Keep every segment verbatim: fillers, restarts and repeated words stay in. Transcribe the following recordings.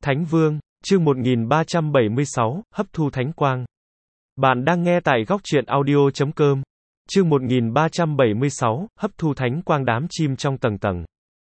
Thánh Vương, chương một nghìn ba trăm bảy mươi sáu, hấp thu thánh quang. Bạn đang nghe tại góc truyện audio chấm com. Chương một nghìn ba trăm bảy mươi sáu, hấp thu thánh quang đám chim trong tầng tầng.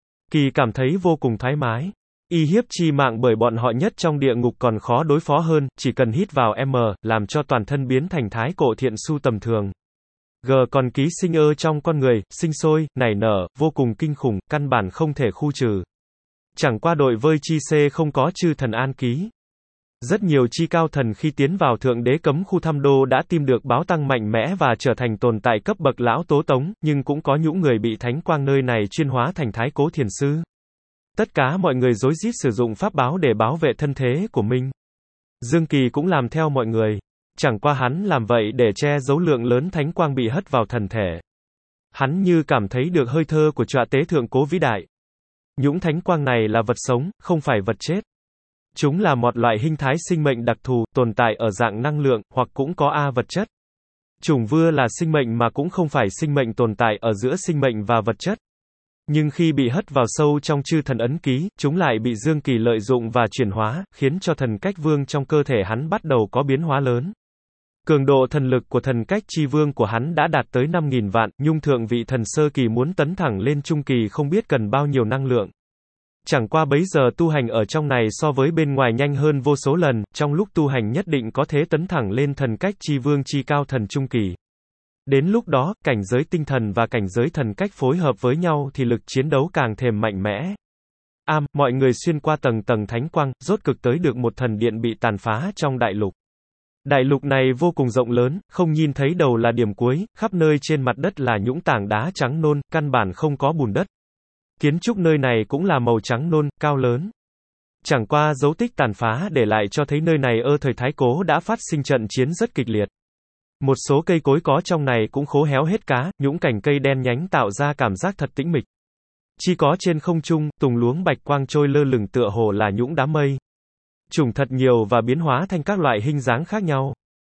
Kỳ cảm thấy vô cùng thoải mái. Y hiếp chi mạng bởi bọn họ nhất trong địa ngục còn khó đối phó hơn, chỉ cần hít vào M, làm cho toàn thân biến thành thái cổ thiện su tầm thường. G còn ký sinh ơ trong con người, sinh sôi, nảy nở, vô cùng kinh khủng, căn bản không thể khu trừ. Chẳng qua đội vơi chi C không có chư thần an ký. Rất nhiều chi cao thần khi tiến vào thượng đế cấm khu thăm đô đã tìm được báo tăng mạnh mẽ và trở thành tồn tại cấp bậc lão tố tống, nhưng cũng có những người bị thánh quang nơi này chuyên hóa thành thái cố thiền sư. Tất cả mọi người rối rít sử dụng pháp báo để bảo vệ thân thế của mình. Dương Kỳ cũng làm theo mọi người. Chẳng qua hắn làm vậy để che giấu lượng lớn thánh quang bị hất vào thần thể. Hắn như cảm thấy được hơi thơ của Trọa tế thượng cố vĩ đại. Những thánh quang này là vật sống, không phải vật chết. Chúng là một loại hình thái sinh mệnh đặc thù, tồn tại ở dạng năng lượng, hoặc cũng có A vật chất. Chủng vưa là sinh mệnh mà cũng không phải sinh mệnh tồn tại ở giữa sinh mệnh và vật chất. Nhưng khi bị hất vào sâu trong chư thần ấn ký, chúng lại bị Dương Kỳ lợi dụng và chuyển hóa, khiến cho thần cách vương trong cơ thể hắn bắt đầu có biến hóa lớn. Cường độ thần lực của thần cách chi vương của hắn đã đạt tới năm nghìn vạn, nhung thượng vị thần sơ kỳ muốn tấn thẳng lên trung kỳ không biết cần bao nhiêu năng lượng. Chẳng qua bấy giờ tu hành ở trong này so với bên ngoài nhanh hơn vô số lần, trong lúc tu hành nhất định có thể tấn thẳng lên thần cách chi vương chi cao thần trung kỳ. Đến lúc đó, cảnh giới tinh thần và cảnh giới thần cách phối hợp với nhau thì lực chiến đấu càng thêm mạnh mẽ. Am, mọi người xuyên qua tầng tầng thánh quang, rốt cực tới được một thần điện bị tàn phá trong đại lục. Đại lục này vô cùng rộng lớn, không nhìn thấy đầu là điểm cuối, khắp nơi trên mặt đất là những tảng đá trắng nôn, căn bản không có bùn đất. Kiến trúc nơi này cũng là màu trắng nôn, cao lớn. Chẳng qua dấu tích tàn phá để lại cho thấy nơi này ơ thời thái cố đã phát sinh trận chiến rất kịch liệt. Một số cây cối có trong này cũng khô héo hết cá, những cành cây đen nhánh tạo ra cảm giác thật tĩnh mịch. Chỉ có trên không trung, tùng luống bạch quang trôi lơ lửng tựa hồ là những đám mây. Trùng thật nhiều và biến hóa thành các loại hình dáng khác nhau.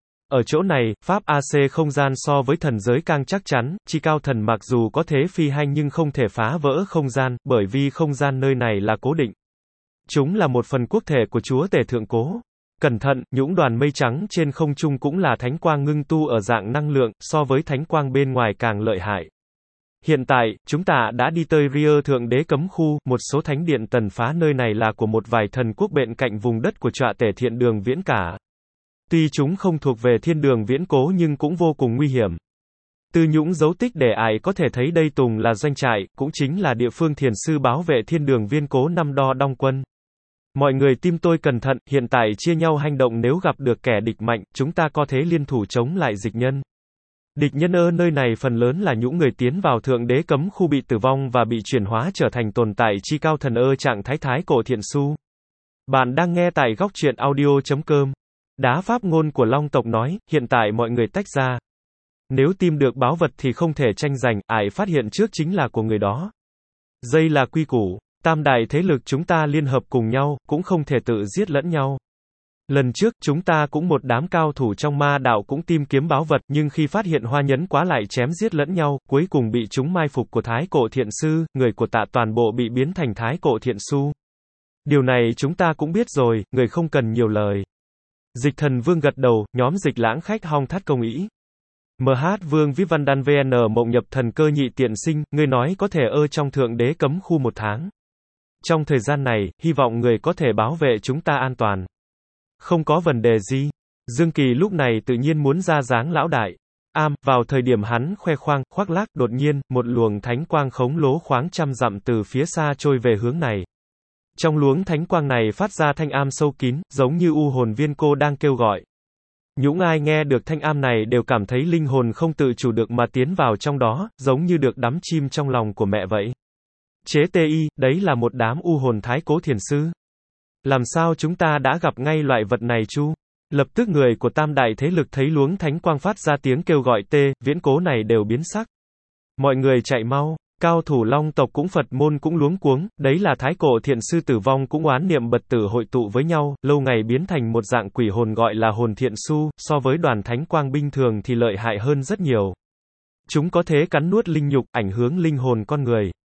Ở chỗ này, pháp a xê không gian so với thần giới càng chắc chắn, chi cao thần mặc dù có thể phi hành nhưng không thể phá vỡ không gian, bởi vì không gian nơi này là cố định. Chúng là một phần quốc thể của chúa tể thượng cố. Cẩn thận, những đoàn mây trắng trên không trung cũng là thánh quang ngưng tu ở dạng năng lượng, so với thánh quang bên ngoài càng lợi hại. Hiện tại, chúng ta đã đi tới Ria thượng đế cấm khu, một số thánh điện tần phá nơi này là của một vài thần quốc bên cạnh vùng đất của Trọa tể thiện đường viễn cả. Tuy chúng không thuộc về thiên đường viễn cố nhưng cũng vô cùng nguy hiểm. Từ những dấu tích để ai có thể thấy đây Tùng là doanh trại, cũng chính là địa phương thiền sư bảo vệ thiên đường viên cố năm đo đong quân. Mọi người tim tôi cẩn thận, hiện tại chia nhau hành động nếu gặp được kẻ địch mạnh, chúng ta có thể liên thủ chống lại dịch nhân. Địch nhân ơ nơi này phần lớn là những người tiến vào thượng đế cấm khu bị tử vong và bị chuyển hóa trở thành tồn tại chi cao thần ơ trạng thái thái cổ thiện su. Bạn đang nghe tại góc truyện audio chấm com. Đá pháp ngôn của Long tộc nói, hiện tại mọi người tách ra. Nếu tìm được báu vật thì không thể tranh giành, ai phát hiện trước chính là của người đó. Dây là quy củ, tam đại thế lực chúng ta liên hợp cùng nhau, cũng không thể tự giết lẫn nhau. Lần trước, chúng ta cũng một đám cao thủ trong ma đạo cũng tìm kiếm báu vật, nhưng khi phát hiện hoa nhấn quá lại chém giết lẫn nhau, cuối cùng bị chúng mai phục của thái cổ thiện sư, người của tạ toàn bộ bị biến thành thái cổ thiện su. Điều này chúng ta cũng biết rồi, người không cần nhiều lời. Dịch thần vương gật đầu, nhóm dịch lãng khách hong thắt công ý. em hát vương Vĩ Văn Đan vê en mộng nhập thần cơ nhị tiện sinh, người nói có thể ơ trong thượng đế cấm khu một tháng. Trong thời gian này, hy vọng người có thể bảo vệ chúng ta an toàn. Không có vấn đề gì. Dương Kỳ lúc này tự nhiên muốn ra dáng lão đại. Am, vào thời điểm hắn khoe khoang, khoác lác, đột nhiên, một luồng thánh quang khổng lồ khoáng trăm dặm từ phía xa trôi về hướng này. Trong luống thánh quang này phát ra thanh am sâu kín, giống như u hồn viên cô đang kêu gọi. Những ai nghe được thanh am này đều cảm thấy linh hồn không tự chủ được mà tiến vào trong đó, giống như được đắm chim trong lòng của mẹ vậy. Chế ti, đấy là một đám u hồn thái cố thiền sư. Làm sao chúng ta đã gặp ngay loại vật này chu? Lập tức người của tam đại thế lực thấy luống thánh quang phát ra tiếng kêu gọi tê, viễn cố này đều biến sắc. Mọi người chạy mau. Cao thủ Long tộc cũng Phật môn cũng luống cuống, đấy là thái cổ thiện sư tử vong cũng oán niệm bật tử hội tụ với nhau, lâu ngày biến thành một dạng quỷ hồn gọi là hồn thiện su, so với đoàn thánh quang binh thường thì lợi hại hơn rất nhiều. Chúng có thể cắn nuốt linh nhục, ảnh hưởng linh hồn con người.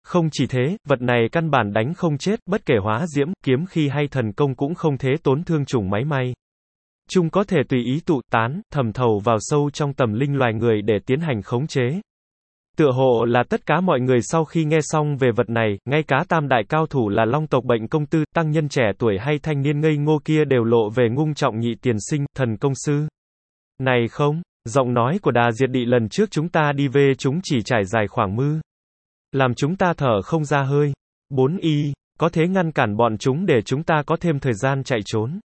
Không chỉ thế, vật này căn bản đánh không chết, bất kể hóa diễm, kiếm khí hay thần công cũng không thế tổn thương chủng máy may. Chúng có thể tùy ý tụ tán, thẩm thấu vào sâu trong tâm linh loài người để tiến hành khống chế. Tựa hồ là tất cả mọi người sau khi nghe xong về vật này, ngay cả tam đại cao thủ là Long tộc Bệnh Công Tư, tăng nhân trẻ tuổi hay thanh niên ngây ngô kia đều lộ về ngung trọng Nhị Tiền Sinh, thần công sư. Này không, giọng nói của Đà Diệt Đị lần trước chúng ta đi về chúng chỉ trải dài khoảng mư. Làm chúng ta thở không ra hơi. Bốn y, có thể ngăn cản bọn chúng để chúng ta có thêm thời gian chạy trốn.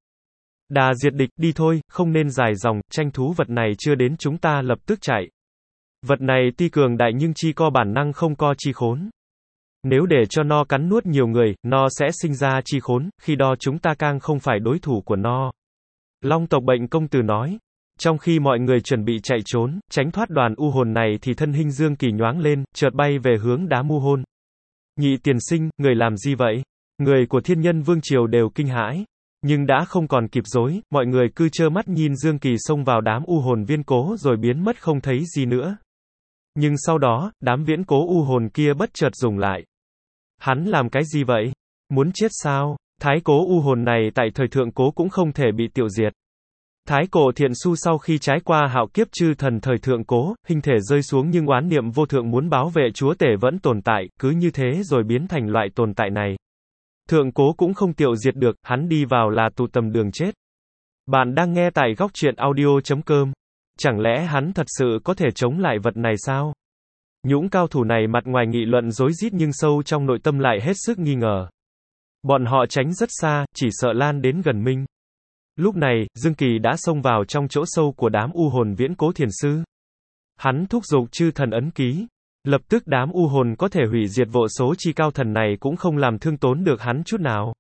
Đà Diệt Địch, đi thôi, không nên dài dòng, tranh thú vật này chưa đến chúng ta lập tức chạy. Vật này tuy cường đại nhưng chi co bản năng không co chi khốn. Nếu để cho nó cắn nuốt nhiều người, nó sẽ sinh ra chi khốn, khi đó chúng ta càng không phải đối thủ của nó. Long tộc Bệnh Công Tử nói. Trong khi mọi người chuẩn bị chạy trốn, tránh thoát đoàn u hồn này thì thân hình Dương Kỳ nhoáng lên, chợt bay về hướng đám u hồn. Nhị Tiền Sinh, người làm gì vậy? Người của Thiên Nhân Vương Triều đều kinh hãi. Nhưng đã không còn kịp dối, mọi người cứ trơ mắt nhìn Dương Kỳ xông vào đám u hồn viễn cố rồi biến mất không thấy gì nữa. Nhưng sau đó, đám viễn cố u hồn kia bất chợt dùng lại. Hắn làm cái gì vậy? Muốn chết sao? Thái cố u hồn này tại thời thượng cố cũng không thể bị tiêu diệt. Thái cổ thiện su sau khi trải qua hạo kiếp chư thần thời thượng cố, hình thể rơi xuống nhưng oán niệm vô thượng muốn bảo vệ chúa tể vẫn tồn tại, cứ như thế rồi biến thành loại tồn tại này. Thượng cố cũng không tiêu diệt được, hắn đi vào là tù tầm đường chết. Bạn đang nghe tại góc truyện audio chấm com. Chẳng lẽ hắn thật sự có thể chống lại vật này sao? Những cao thủ này mặt ngoài nghị luận rối rít nhưng sâu trong nội tâm lại hết sức nghi ngờ. Bọn họ tránh rất xa, chỉ sợ lan đến gần Minh. Lúc này, Dương Kỳ đã xông vào trong chỗ sâu của đám u hồn viễn cố thiền sư. Hắn thúc giục chư thần ấn ký. Lập tức đám u hồn có thể hủy diệt vô số chi cao thần này cũng không làm thương tốn được hắn chút nào.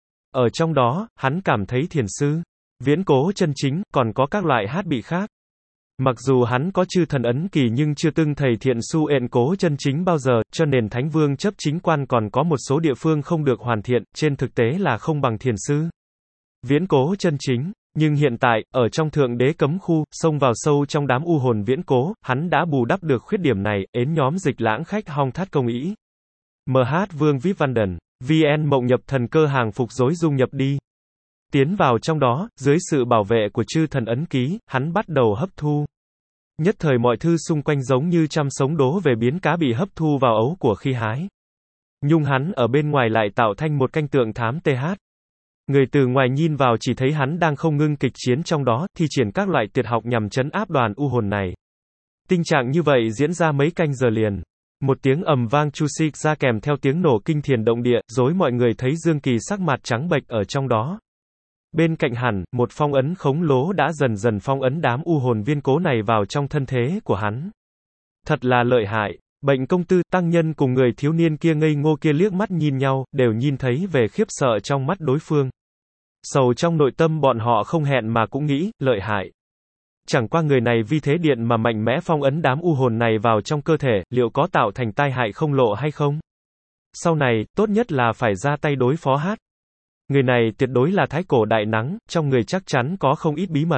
Ở trong đó, hắn cảm thấy thiền sư, viễn cố chân chính, còn có các loại hát bị khác. Mặc dù hắn có chư thần ấn kỳ nhưng chưa từng thầy thiện su ện cố chân chính bao giờ, cho nên Thánh Vương chấp chính quan còn có một số địa phương không được hoàn thiện, trên thực tế là không bằng thiền sư. Viễn cố chân chính, nhưng hiện tại, ở trong thượng đế cấm khu, xông vào sâu trong đám u hồn viễn cố, hắn đã bù đắp được khuyết điểm này, ến nhóm dịch lãng khách hong thắt công ý. em hát Vương vê i pê Vanden, vê en mộng nhập thần cơ hàng phục rối dung nhập đi. Tiến vào trong đó, dưới sự bảo vệ của chư thần ấn ký, hắn bắt đầu hấp thu. Nhất thời mọi thứ xung quanh giống như trăm sống đố về biến cá bị hấp thu vào ấu của khi hái. Nhung hắn ở bên ngoài lại tạo thành một canh tượng thám th. Người từ ngoài nhìn vào chỉ thấy hắn đang không ngưng kịch chiến trong đó, thi triển các loại tuyệt học nhằm trấn áp đoàn u hồn này. Tình trạng như vậy diễn ra mấy canh giờ liền. Một tiếng ầm vang chu xích ra kèm theo tiếng nổ kinh thiền động địa, rối mọi người thấy Dương Kỳ sắc mặt trắng bệch ở trong đó. Bên cạnh hẳn, một phong ấn khổng lồ đã dần dần phong ấn đám u hồn viên cố này vào trong thân thế của hắn. Thật là lợi hại. Bệnh Công Tư, tăng nhân cùng người thiếu niên kia ngây ngô kia liếc mắt nhìn nhau, đều nhìn thấy về khiếp sợ trong mắt đối phương. Sầu trong nội tâm bọn họ không hẹn mà cũng nghĩ, lợi hại. Chẳng qua người này vì thế điện mà mạnh mẽ phong ấn đám u hồn này vào trong cơ thể, liệu có tạo thành tai hại không lộ hay không? Sau này, tốt nhất là phải ra tay đối phó hát. Người này tuyệt đối là thái cổ đại nắng, trong người chắc chắn có không ít bí mật.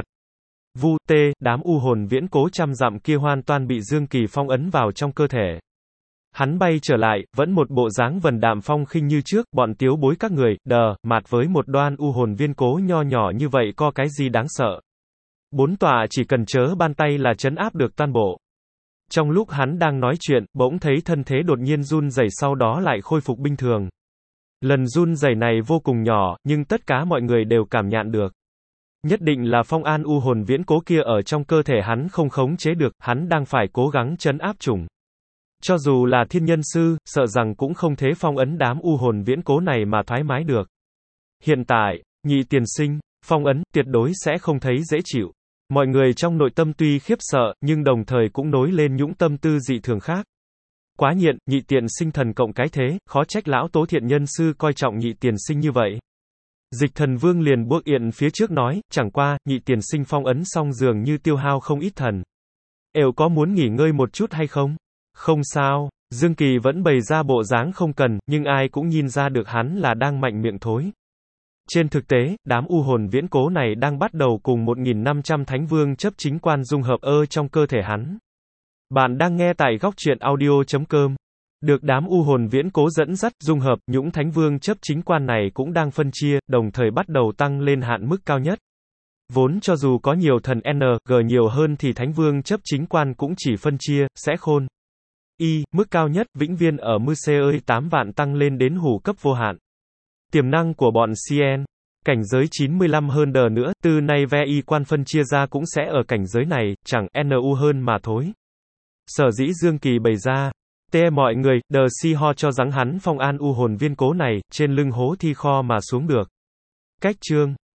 Vu tê, đám u hồn viễn cố trăm dặm kia hoàn toàn bị Dương Kỳ phong ấn vào trong cơ thể. Hắn bay trở lại, vẫn một bộ dáng vần đạm phong khinh như trước, bọn tiếu bối các người, đờ, mạt với một đoan u hồn viên cố nho nhỏ như vậy có cái gì đáng sợ. Bốn tòa chỉ cần chớ ban tay là trấn áp được toàn bộ. Trong lúc hắn đang nói chuyện, bỗng thấy thân thế đột nhiên run rẩy sau đó lại khôi phục bình thường. Lần run rẩy này vô cùng nhỏ, nhưng tất cả mọi người đều cảm nhận được. Nhất định là phong an u hồn viễn cố kia ở trong cơ thể hắn không khống chế được, hắn đang phải cố gắng trấn áp chủng. Cho dù là thiên nhân sư, sợ rằng cũng không thể phong ấn đám u hồn viễn cố này mà thoải mái được. Hiện tại, Nhị Tiền Sinh, phong ấn, tuyệt đối sẽ không thấy dễ chịu. Mọi người trong nội tâm tuy khiếp sợ, nhưng đồng thời cũng nối lên những tâm tư dị thường khác. Quá nhiện, Nhị Tiền Sinh thần cộng cái thế, khó trách lão tố thiện nhân sư coi trọng Nhị Tiền Sinh như vậy. Dịch Thần Vương liền bước yên phía trước nói, chẳng qua, Nhị Tiền Sinh phong ấn xong dường như tiêu hao không ít thần. Êu có muốn nghỉ ngơi một chút hay không? Không sao, Dương Kỳ vẫn bày ra bộ dáng không cần, nhưng ai cũng nhìn ra được hắn là đang mạnh miệng thối. Trên thực tế, đám u hồn viễn cố này đang bắt đầu cùng một nghìn năm trăm thánh vương chấp chính quan dung hợp ơ trong cơ thể hắn. Bạn đang nghe tại góc truyện audio chấm com. Được đám u hồn viễn cố dẫn dắt, dung hợp, những thánh vương chấp chính quan này cũng đang phân chia, đồng thời bắt đầu tăng lên hạn mức cao nhất. Vốn cho dù có nhiều thần N, G nhiều hơn thì thánh vương chấp chính quan cũng chỉ phân chia, sẽ khôn. Y, mức cao nhất, vĩnh viên ở mư xê ơi tám vạn tăng lên đến hủ cấp vô hạn. Tiềm năng của bọn xê en. Cảnh giới chín mươi lăm hơn đờ nữa, từ nay ve y quan phân chia ra cũng sẽ ở cảnh giới này, chẳng nu hơn mà thối. Sở dĩ Dương Kỳ bày ra. Tê mọi người, đờ si ho cho rằng hắn phong an u hồn viên cố này, trên lưng hố thi kho mà xuống được. Cách chương.